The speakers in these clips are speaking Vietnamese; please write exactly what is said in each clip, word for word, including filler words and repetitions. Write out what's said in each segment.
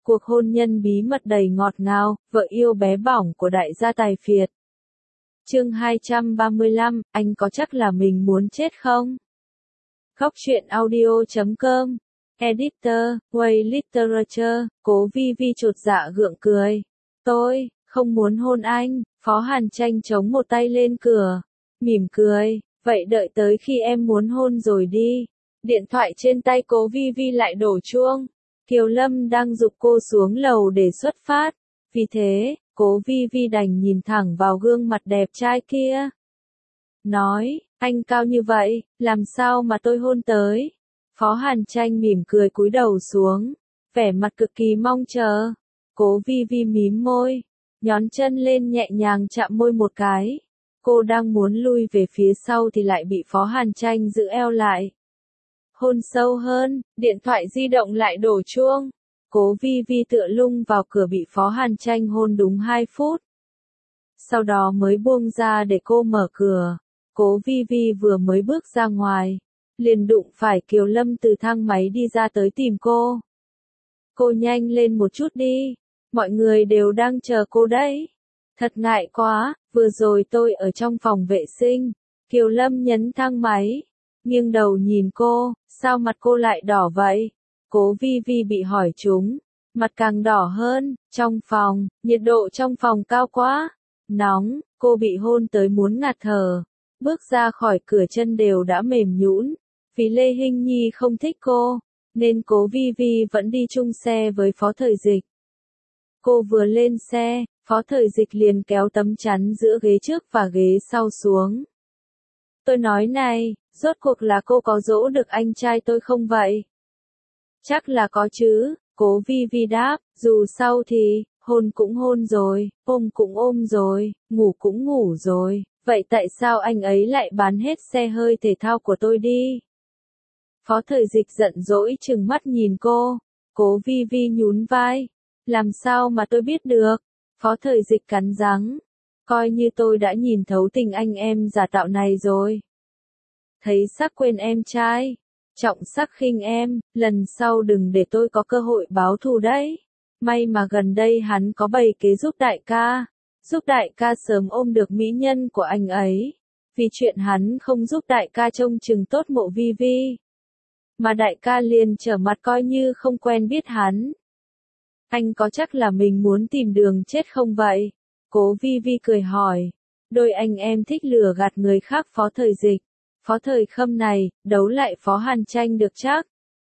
Cuộc hôn nhân bí mật đầy ngọt ngào, vợ yêu bé bỏng của đại gia tài phiệt. Chương hai trăm ba mươi lăm, anh có chắc là mình muốn chết không? Góc truyện audio chấm com. Editor, Way Literature, Cố Vi Vi chột dạ gượng cười. Tôi, không muốn hôn anh, Phó Hàn Tranh chống một tay lên cửa. Mỉm cười, vậy đợi tới khi em muốn hôn rồi đi. Điện thoại trên tay Cố Vi Vi lại đổ chuông. Kiều Lâm đang giục cô xuống lầu để xuất phát. Vì thế, Cố Vi Vi đành nhìn thẳng vào gương mặt đẹp trai kia. Nói, anh cao như vậy, làm sao mà tôi hôn tới? Phó Hàn Tranh mỉm cười cúi đầu xuống, vẻ mặt cực kỳ mong chờ. Cố Vi Vi mím môi, nhón chân lên nhẹ nhàng chạm môi một cái. Cô đang muốn lui về phía sau thì lại bị Phó Hàn Tranh giữ eo lại. Hôn sâu hơn, điện thoại di động lại đổ chuông. Cố Vi Vi tựa lưng vào cửa bị Phó Hàn Tranh hôn đúng hai phút. Sau đó mới buông ra để cô mở cửa. Cố Vi Vi vừa mới bước ra ngoài, liền đụng phải Kiều Lâm từ thang máy đi ra tới tìm cô. Cô nhanh lên một chút đi, mọi người đều đang chờ cô đấy. Thật ngại quá, vừa rồi tôi ở trong phòng vệ sinh. Kiều Lâm nhấn thang máy, nghiêng đầu nhìn cô, sao mặt cô lại đỏ vậy? Cố Vi Vi bị hỏi trúng, mặt càng đỏ hơn. Trong phòng, nhiệt độ trong phòng cao quá, nóng, cô bị hôn tới muốn ngạt thở. Bước ra khỏi cửa chân đều đã mềm nhũn. Vì Lê Hinh Nhi không thích cô, nên Cố Vi Vi vẫn đi chung xe với Phó Thời Dịch. Cô vừa lên xe, Phó Thời Dịch liền kéo tấm chắn giữa ghế trước và ghế sau xuống. Tôi nói này, rốt cuộc là cô có dỗ được anh trai tôi không vậy? Chắc là có chứ, Cố Vi Vi đáp, dù sao thì, hôn cũng hôn rồi, ôm cũng ôm rồi, ngủ cũng ngủ rồi, vậy tại sao anh ấy lại bán hết xe hơi thể thao của tôi đi? Phó Thời Dịch giận dỗi trừng mắt nhìn cô. Cố Vi Vi nhún vai, làm sao mà tôi biết được? Phó Thời Dịch cắn răng, coi như tôi đã nhìn thấu tình anh em giả tạo này rồi. Thấy sắc quên em trai, trọng sắc khinh em, lần sau đừng để tôi có cơ hội báo thù đấy. May mà gần đây hắn có bày kế giúp đại ca, giúp đại ca sớm ôm được mỹ nhân của anh ấy. Vì chuyện hắn không giúp đại ca trông chừng tốt mộ Vi Vi, mà đại ca liền trở mặt coi như không quen biết hắn. Anh có chắc là mình muốn tìm đường chết không vậy? Cố Vi Vi cười hỏi. Đôi anh em thích lừa gạt người khác. Phó Thời Dịch, Phó Thời Khâm này, đấu lại Phó Hàn Tranh được chắc?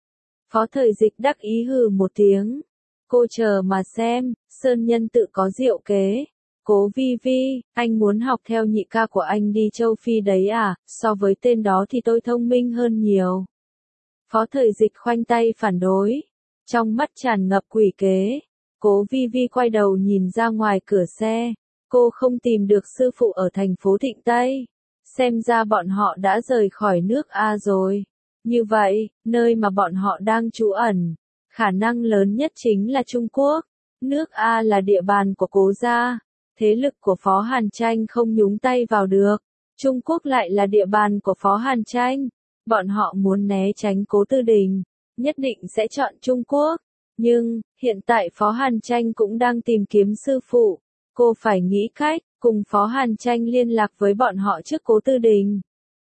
Phó Thời Dịch đắc ý hừ một tiếng. Cô chờ mà xem, sơn nhân tự có diệu kế. Cố Vi Vi, anh muốn học theo nhị ca của anh đi châu Phi đấy à? So với tên đó thì tôi thông minh hơn nhiều. Phó Thời Dịch khoanh tay phản đối, trong mắt tràn ngập quỷ kế. Cố Vi Vi quay đầu nhìn ra ngoài cửa xe. Cô không tìm được sư phụ ở thành phố Thịnh Tây. Xem ra bọn họ đã rời khỏi nước A rồi. Như vậy, nơi mà bọn họ đang trú ẩn, khả năng lớn nhất chính là Trung Quốc. Nước A là địa bàn của Cố gia. Thế lực của Phó Hàn Tranh không nhúng tay vào được. Trung Quốc lại là địa bàn của Phó Hàn Tranh. Bọn họ muốn né tránh Cố Tư Đình, nhất định sẽ chọn Trung Quốc. Nhưng, hiện tại Phó Hàn Tranh cũng đang tìm kiếm sư phụ. Cô phải nghĩ cách, cùng Phó Hàn Tranh liên lạc với bọn họ trước Cố Tư Đình.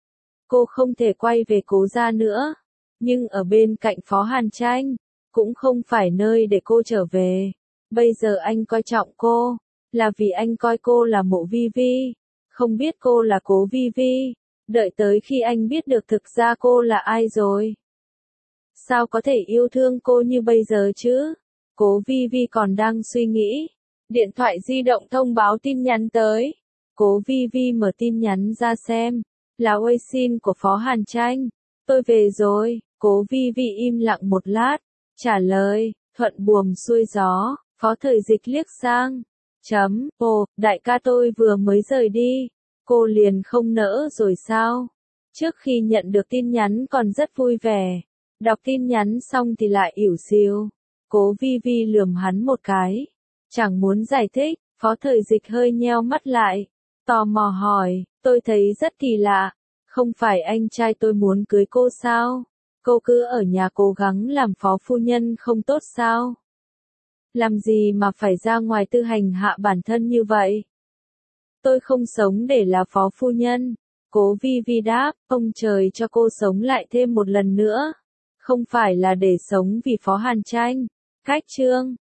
Cô không thể quay về Cố gia nữa. Nhưng ở bên cạnh Phó Hàn Tranh, cũng không phải nơi để cô trở về. Bây giờ anh coi trọng cô, là vì anh coi cô là mộ Vi Vi. Không biết cô là Cố Vi Vi. Đợi tới khi anh biết được thực ra cô là ai rồi, sao có thể yêu thương cô như bây giờ chứ? Cố Vi Vi còn đang suy nghĩ. Điện thoại di động thông báo tin nhắn tới. Cố Vi Vi mở tin nhắn ra xem. Là Weixin của Phó Hàn Tranh. Tôi về rồi. Cố Vi Vi im lặng một lát, trả lời, thuận buồm xuôi gió. Phó Thời Dịch liếc sang. Chấm, ồ, đại ca tôi vừa mới rời đi. Cô liền không nỡ rồi sao? Trước khi nhận được tin nhắn còn rất vui vẻ. Đọc tin nhắn xong thì lại ỉu xìu. Cố Vi Vi lườm hắn một cái. Chẳng muốn giải thích. Phó Thời Dịch hơi nheo mắt lại. Tò mò hỏi, tôi thấy rất kỳ lạ. Không phải anh trai tôi muốn cưới cô sao? Cô cứ ở nhà cố gắng làm phó phu nhân không tốt sao? Làm gì mà phải ra ngoài tư hành hạ bản thân như vậy? Tôi không sống để là phó phu nhân. Cố Vi Vi đáp, ông trời cho cô sống lại thêm một lần nữa. Không phải là để sống vì Phó Hàn Tranh. Cách chương